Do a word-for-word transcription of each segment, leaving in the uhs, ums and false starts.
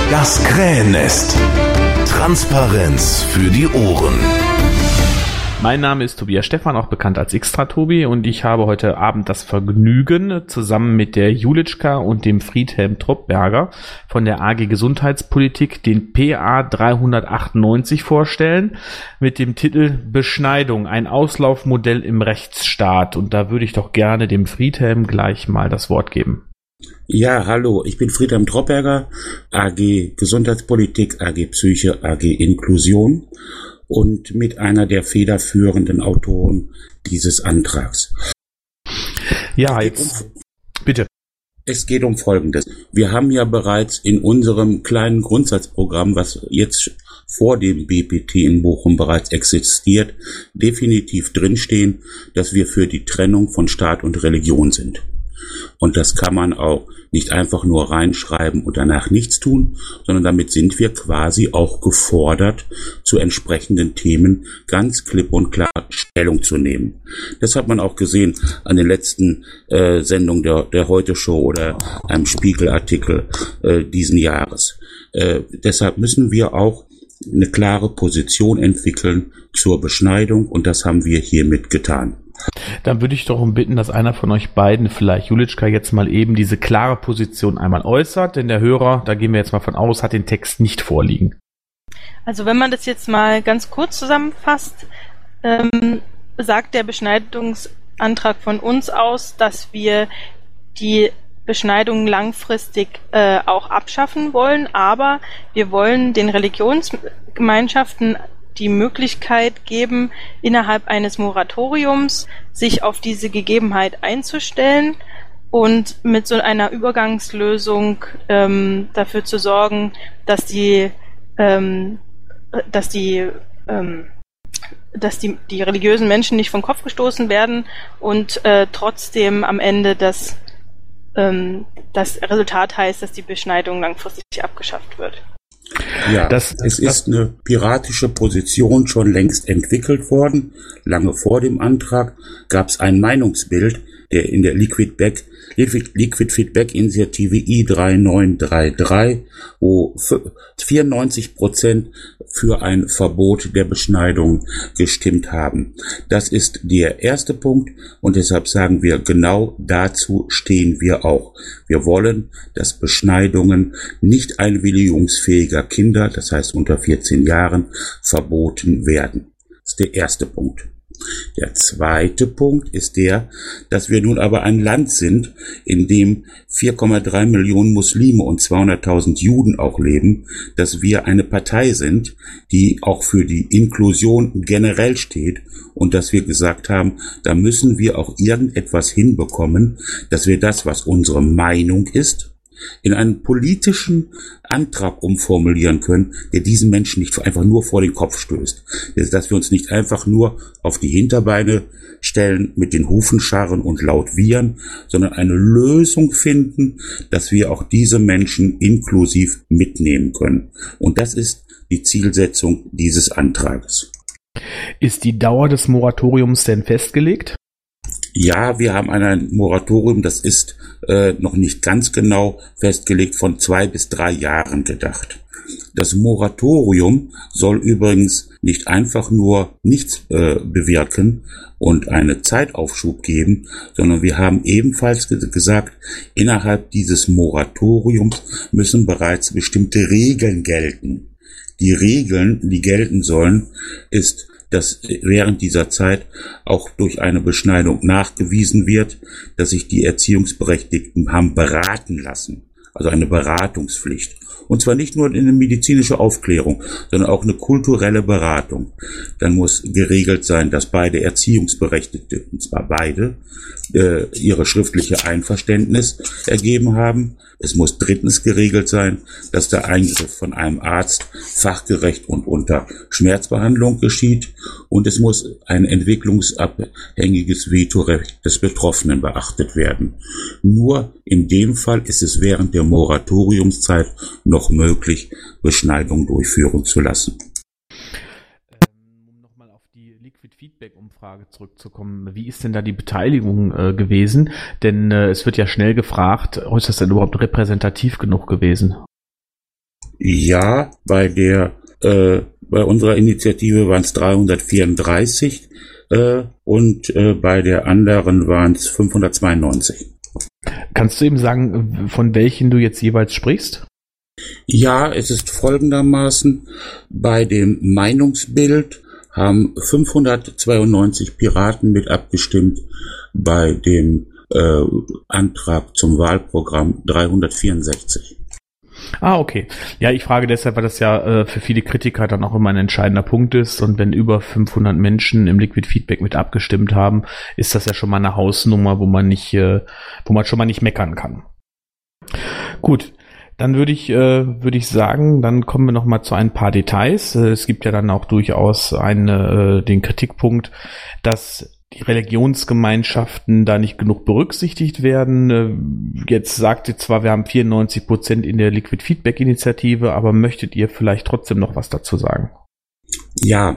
Das Krähennest. Transparenz für die Ohren. Mein Name ist Tobias Stephan, auch bekannt als Xtra-Tobi, und ich habe heute Abend das Vergnügen, zusammen mit der Julitschka und dem Friedhelm Troppberger von der A G Gesundheitspolitik den P A dreihundertachtundneunzig vorstellen, mit dem Titel Beschneidung, ein Auslaufmodell im Rechtsstaat. Und da würde ich doch gerne dem Friedhelm gleich mal das Wort geben. Ja, hallo, ich bin Friedhelm Troppberger, A G Gesundheitspolitik, A G Psyche, A G Inklusion und mit einer der federführenden Autoren dieses Antrags. Ja, jetzt um, bitte. Es geht um Folgendes. Wir haben ja bereits in unserem kleinen Grundsatzprogramm, was jetzt vor dem B P T in Bochum bereits existiert, definitiv drinstehen, dass wir für die Trennung von Staat und Religion sind. Und das kann man auch nicht einfach nur reinschreiben und danach nichts tun, sondern damit sind wir quasi auch gefordert, zu entsprechenden Themen ganz klipp und klar Stellung zu nehmen. Das hat man auch gesehen an den letzten äh, Sendungen der, der Heute-Show oder einem Spiegelartikel äh, diesen Jahres. Äh, deshalb müssen wir auch eine klare Position entwickeln zur Beschneidung, und das haben wir hiermit getan. Dann würde ich doch um bitten, dass einer von euch beiden, vielleicht Julitschka, jetzt mal eben diese klare Position einmal äußert, denn der Hörer, da gehen wir jetzt mal von aus, hat den Text nicht vorliegen. Also wenn man das jetzt mal ganz kurz zusammenfasst, ähm, sagt der Beschneidungsantrag von uns aus, dass wir die Beschneidung langfristig äh, auch abschaffen wollen, aber wir wollen den Religionsgemeinschaften die Möglichkeit geben, innerhalb eines Moratoriums sich auf diese Gegebenheit einzustellen und mit so einer Übergangslösung ähm, dafür zu sorgen, dass die, ähm, dass die, ähm, dass die, die religiösen Menschen nicht vom Kopf gestoßen werden und äh, trotzdem am Ende das, ähm, das Resultat heißt, dass die Beschneidung langfristig abgeschafft wird. Ja, das, es das, ist eine piratische Position schon längst entwickelt worden. Lange vor dem Antrag gab es ein Meinungsbild, der in der Liquid, Back, Liquid, Liquid Feedback Initiative I drei neun drei drei, wo vierundneunzig Prozent für ein Verbot der Beschneidung gestimmt haben. Das ist der erste Punkt, und deshalb sagen wir, genau dazu stehen wir auch. Wir wollen, dass Beschneidungen nicht einwilligungsfähiger Kinder, das heißt unter vierzehn Jahren, verboten werden. Das ist der erste Punkt. Der zweite Punkt ist der, dass wir nun aber ein Land sind, in dem vier Komma drei Millionen Muslime und zweihunderttausend Juden auch leben, dass wir eine Partei sind, die auch für die Inklusion generell steht, und dass wir gesagt haben, da müssen wir auch irgendetwas hinbekommen, dass wir das, was unsere Meinung ist, in einen politischen Antrag umformulieren können, der diesen Menschen nicht einfach nur vor den Kopf stößt. Dass wir uns nicht einfach nur auf die Hinterbeine stellen, mit den Hufen scharren und laut wiehern, sondern eine Lösung finden, dass wir auch diese Menschen inklusiv mitnehmen können. Und das ist die Zielsetzung dieses Antrags. Ist die Dauer des Moratoriums denn festgelegt? Ja, wir haben ein Moratorium, das ist äh, noch nicht ganz genau festgelegt, von zwei bis drei Jahren gedacht. Das Moratorium soll übrigens nicht einfach nur nichts äh, bewirken und einen Zeitaufschub geben, sondern wir haben ebenfalls ge- gesagt, innerhalb dieses Moratoriums müssen bereits bestimmte Regeln gelten. Die Regeln, die gelten sollen, ist, dass während dieser Zeit auch durch eine Beschneidung nachgewiesen wird, dass sich die Erziehungsberechtigten haben beraten lassen. Also eine Beratungspflicht. Und zwar nicht nur eine medizinische Aufklärung, sondern auch eine kulturelle Beratung. Dann muss geregelt sein, dass beide Erziehungsberechtigte, und zwar beide, äh, ihre schriftliche Einverständnis ergeben haben. Es muss drittens geregelt sein, dass der Eingriff von einem Arzt fachgerecht und unter Schmerzbehandlung geschieht, und es muss ein entwicklungsabhängiges Vetorecht des Betroffenen beachtet werden. Nur in dem Fall ist es während der Moratoriumszeit noch möglich, Beschneidung durchführen zu lassen. Um nochmal auf die Liquid Feedback Umfrage zurückzukommen, wie ist denn da die Beteiligung äh, gewesen? Denn äh, es wird ja schnell gefragt, ist das denn überhaupt repräsentativ genug gewesen? Ja, bei der äh, bei unserer Initiative waren es dreihundertvierunddreißig äh, und äh, bei der anderen waren es fünfhundertzweiundneunzig. Kannst du eben sagen, von welchen du jetzt jeweils sprichst? Ja, es ist folgendermaßen: Bei dem Meinungsbild haben fünfhundertzweiundneunzig Piraten mit abgestimmt, bei dem äh, Antrag zum Wahlprogramm dreihundertvierundsechzig. Ah, okay. Ja, ich frage deshalb, weil das ja äh, für viele Kritiker dann auch immer ein entscheidender Punkt ist. Und wenn über fünfhundert Menschen im Liquid Feedback mit abgestimmt haben, ist das ja schon mal eine Hausnummer, wo man nicht, äh, wo man schon mal nicht meckern kann. Gut. Dann würde ich, äh, würde ich sagen, dann kommen wir noch mal zu ein paar Details. Äh, es gibt ja dann auch durchaus eine, äh, den Kritikpunkt, dass die Religionsgemeinschaften da nicht genug berücksichtigt werden. Äh, jetzt sagt ihr zwar, wir haben vierundneunzig Prozent in der Liquid Feedback Initiative, aber möchtet ihr vielleicht trotzdem noch was dazu sagen? Ja,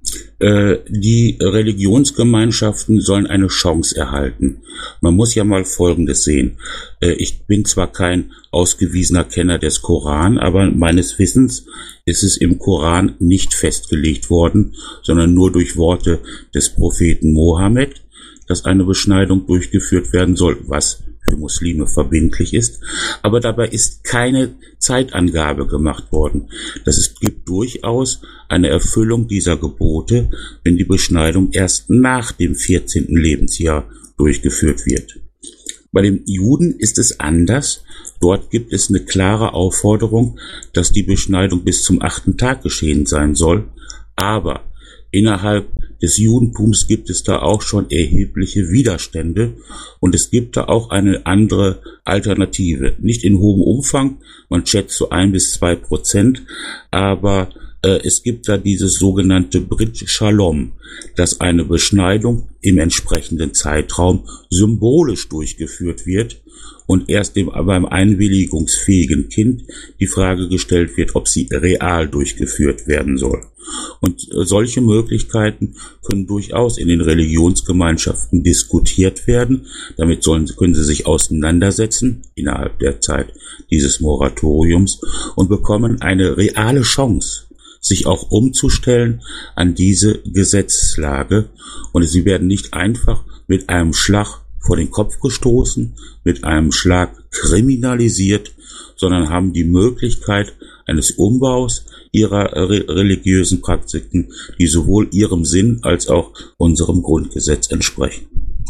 äh, die Religionsgemeinschaften sollen eine Chance erhalten. Man muss ja mal Folgendes sehen. Äh, ich bin zwar kein ausgewiesener Kenner des Koran, aber meines Wissens ist es im Koran nicht festgelegt worden, sondern nur durch Worte des Propheten Mohammed, dass eine Beschneidung durchgeführt werden soll, was für Muslime verbindlich ist, aber dabei ist keine Zeitangabe gemacht worden. Das ist, gibt durchaus eine Erfüllung dieser Gebote, wenn die Beschneidung erst nach dem vierzehnten Lebensjahr durchgeführt wird. Bei den Juden ist es anders. Dort gibt es eine klare Aufforderung, dass die Beschneidung bis zum achten Tag geschehen sein soll, aber innerhalb des Judentums gibt es da auch schon erhebliche Widerstände und es gibt da auch eine andere Alternative. Nicht in hohem Umfang, man schätzt so ein bis zwei Prozent, aber äh, es gibt da dieses sogenannte Brit Shalom, dass eine Beschneidung im entsprechenden Zeitraum symbolisch durchgeführt wird und erst dem, beim einwilligungsfähigen Kind die Frage gestellt wird, ob sie real durchgeführt werden soll. Und solche Möglichkeiten können durchaus in den Religionsgemeinschaften diskutiert werden. Damit sollen, können sie sich auseinandersetzen innerhalb der Zeit dieses Moratoriums und bekommen eine reale Chance, sich auch umzustellen an diese Gesetzlage. Und sie werden nicht einfach mit einem Schlag vor den Kopf gestoßen, mit einem Schlag kriminalisiert, sondern haben die Möglichkeit eines Umbaus ihrer re- religiösen Praktiken, die sowohl ihrem Sinn als auch unserem Grundgesetz entsprechen.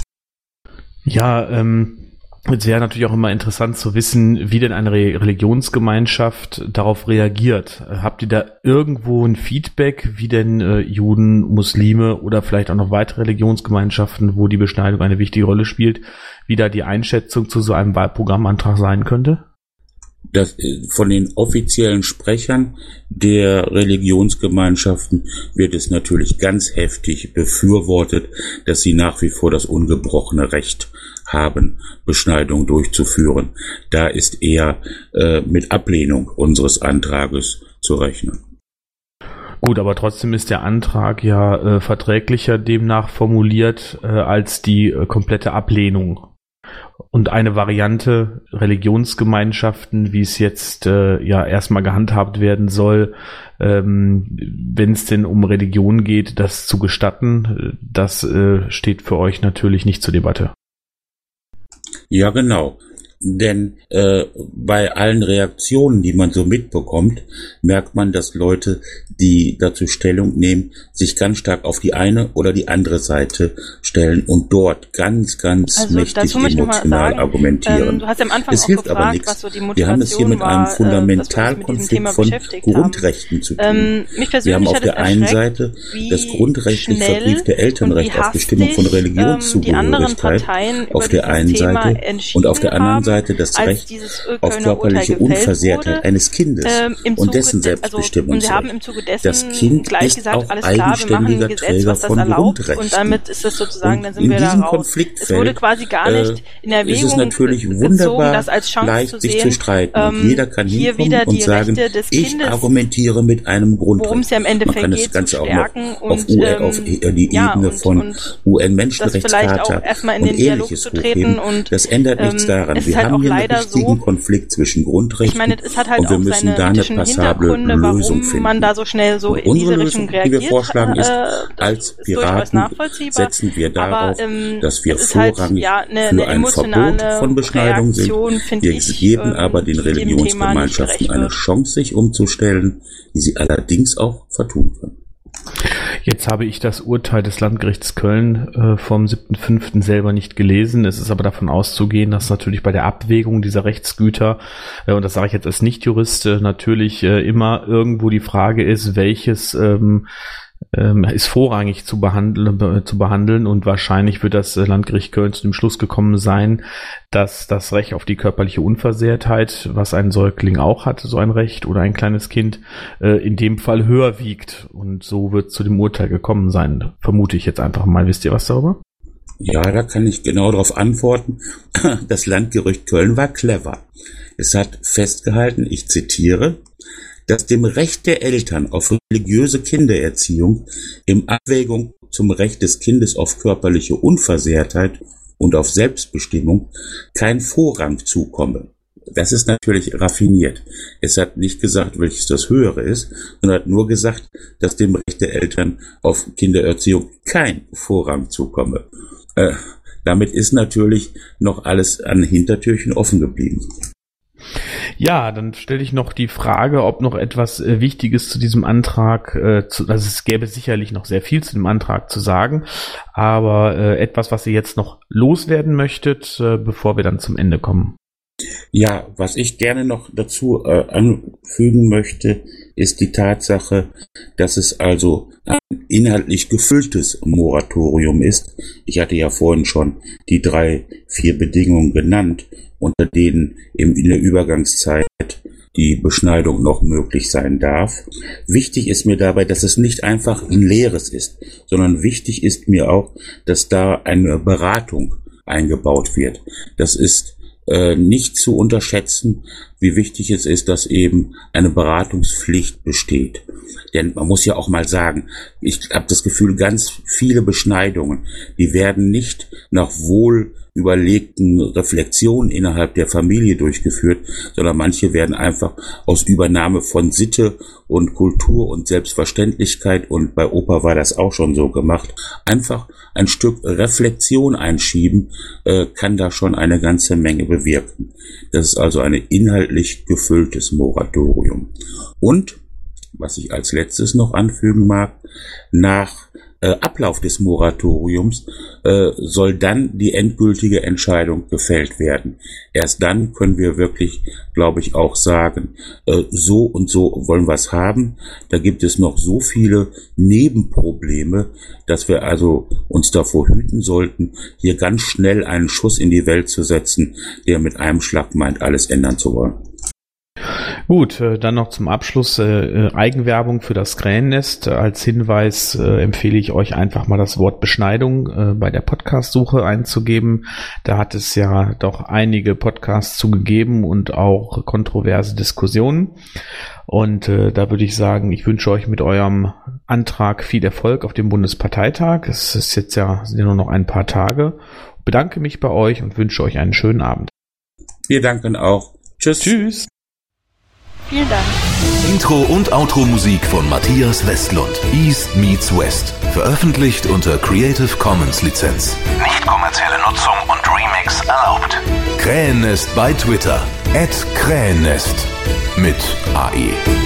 Ja, ähm, es wäre natürlich auch immer interessant zu wissen, wie denn eine Re- Religionsgemeinschaft darauf reagiert. Habt ihr da irgendwo ein Feedback, wie denn äh, Juden, Muslime oder vielleicht auch noch weitere Religionsgemeinschaften, wo die Beschneidung eine wichtige Rolle spielt, wie da die Einschätzung zu so einem Wahlprogrammantrag sein könnte? Das, von den offiziellen Sprechern der Religionsgemeinschaften wird es natürlich ganz heftig befürwortet, dass sie nach wie vor das ungebrochene Recht haben, Beschneidung durchzuführen. Da ist eher äh, mit Ablehnung unseres Antrages zu rechnen. Gut, aber trotzdem ist der Antrag ja äh, verträglicher demnach formuliert äh, als die äh, komplette Ablehnung. Und eine Variante Religionsgemeinschaften, wie es jetzt äh, ja erstmal gehandhabt werden soll, ähm, wenn es denn um Religion geht, das zu gestatten, das äh, steht für euch natürlich nicht zur Debatte. Ja, genau. Denn äh, bei allen Reaktionen, die man so mitbekommt, merkt man, dass Leute, die dazu Stellung nehmen, sich ganz stark auf die eine oder die andere Seite stellen und dort ganz, ganz also, mächtig emotional sagen, argumentieren. Ähm, du hast ja am Anfang es auch hilft gefragt, aber nichts. Was so die Motivation wir haben es hier mit war, einem Fundamentalkonflikt mit von Grundrechten haben. zu tun. Ähm, mich wir haben auf der einen Seite das grundrechtlich verbriefte Elternrecht auf Bestimmung von Religionszugehörigkeit, ähm, auf der einen Seite und auf der anderen Seite das Recht auf körperliche Unversehrtheit eines Kindes ähm, und dessen Selbstbestimmungsrecht. Also, das Kind gleich ist gesagt, auch alles klar, eigenständiger Gesetz, Träger von erlaubt, Grundrechten. Und damit ist es sozusagen, und dann sind in wir da diesem raus. Konfliktfeld, es wurde quasi gar nicht in Erwägung ist es natürlich gezogen, wunderbar das als Chance leicht, zu sich sehen, zu streiten. Ähm, und jeder kann hinkommen und sagen, ich argumentiere mit einem Grundrecht. Worum es ja im Endeffekt Man kann das geht, Ganze auch noch und, auf, U N, auf die ja, Ebene und, von und U N-Menschenrechtscharta in und den Dialog Ähnliches zu treten hochheben. und das ändert nichts ähm, daran. es Wir wir halt haben auch hier leider einen richtigen so. Konflikt zwischen Grundrechten Ich meine, es hat halt und wir auch müssen seine da eine ethischen passable Hintergründe, Lösung warum finden. man da so schnell so Und in diese unsere Richtung Lösung, die wir reagiert. vorschlagen, ist, äh, als ist durchaus Piraten nachvollziehbar. setzen wir darauf, Aber, ähm, dass wir es ist halt, vorrangig ja, eine, für eine ein Verbot emotionale von Beschneidung sind. Reaktion, finde Wir ich, geben ähm, aber den die dem Thema nicht Religionsgemeinschaften gerecht eine wird. Chance, sich umzustellen, die sie allerdings auch vertun können. Jetzt habe ich das Urteil des Landgerichts Köln äh, vom siebten fünften selber nicht gelesen. Es ist aber davon auszugehen, dass natürlich bei der Abwägung dieser Rechtsgüter, äh, und das sage ich jetzt als Nichtjurist, äh, natürlich äh, immer irgendwo die Frage ist, welches ähm, ähm, ist vorrangig zu behandeln, äh, zu behandeln und wahrscheinlich wird das äh, Landgericht Köln zu dem Schluss gekommen sein, dass das Recht auf die körperliche Unversehrtheit, was ein Säugling auch hat, so ein Recht oder ein kleines Kind, äh, in dem Fall höher wiegt und so wird zu dem Urteil gekommen sein, vermute ich jetzt einfach mal. Wisst ihr was darüber? Ja, da kann ich genau darauf antworten. Das Landgericht Köln war clever. Es hat festgehalten, ich zitiere, dass dem Recht der Eltern auf religiöse Kindererziehung in Abwägung zum Recht des Kindes auf körperliche Unversehrtheit und auf Selbstbestimmung kein Vorrang zukomme. Das ist natürlich raffiniert. Es hat nicht gesagt, welches das Höhere ist, sondern hat nur gesagt, dass dem Recht der Eltern auf Kindererziehung kein Vorrang zukomme. Äh, damit ist natürlich noch alles an Hintertürchen offen geblieben. Ja, dann stelle ich noch die Frage, ob noch etwas äh, Wichtiges zu diesem Antrag, äh, zu, also es gäbe sicherlich noch sehr viel zu dem Antrag zu sagen, aber äh, etwas, was ihr jetzt noch loswerden möchtet, äh, bevor wir dann zum Ende kommen. Ja, was ich gerne noch dazu äh, anfügen möchte, ist die Tatsache, dass es also ein inhaltlich gefülltes Moratorium ist. Ich hatte ja vorhin schon die drei, vier Bedingungen genannt, unter denen in der Übergangszeit die Beschneidung noch möglich sein darf. Wichtig ist mir dabei, dass es nicht einfach ein leeres ist, sondern wichtig ist mir auch, dass da eine Beratung eingebaut wird. Das ist äh, nicht zu unterschätzen, wie wichtig es ist, dass eben eine Beratungspflicht besteht. Denn man muss ja auch mal sagen, ich habe das Gefühl, ganz viele Beschneidungen, die werden nicht nach wohl überlegten Reflexionen innerhalb der Familie durchgeführt, sondern manche werden einfach aus Übernahme von Sitte und Kultur und Selbstverständlichkeit, und bei Opa war das auch schon so gemacht, einfach ein Stück Reflexion einschieben, äh, kann da schon eine ganze Menge bewirken. Das ist also ein inhaltlich gefülltes Moratorium. Und, was ich als letztes noch anfügen mag, nach äh, Ablauf des Moratoriums äh, soll dann die endgültige Entscheidung gefällt werden. Erst dann können wir wirklich, glaube ich, auch sagen, äh, so und so wollen wir es haben. Da gibt es noch so viele Nebenprobleme, dass wir also uns davor hüten sollten, hier ganz schnell einen Schuss in die Welt zu setzen, der mit einem Schlag meint, alles ändern zu wollen. Gut, äh, dann noch zum Abschluss äh, Eigenwerbung für das Krähennest. Als Hinweis äh, empfehle ich euch einfach mal das Wort Beschneidung äh, bei der Podcast-Suche einzugeben. Da hat es ja doch einige Podcasts zugegeben und auch kontroverse Diskussionen. Und äh, da würde ich sagen, ich wünsche euch mit eurem Antrag viel Erfolg auf dem Bundesparteitag. Es ist jetzt ja, sind ja nur noch ein paar Tage. Ich bedanke mich bei euch und wünsche euch einen schönen Abend. Wir danken auch. Tschüss. Tschüss. Vielen Dank. Intro und Outro-Musik von Matthias Westlund. East meets West. Veröffentlicht unter Creative Commons Lizenz. Nicht kommerzielle Nutzung und Remix erlaubt. Krähennest bei Twitter. at Krähennest. Mit A E.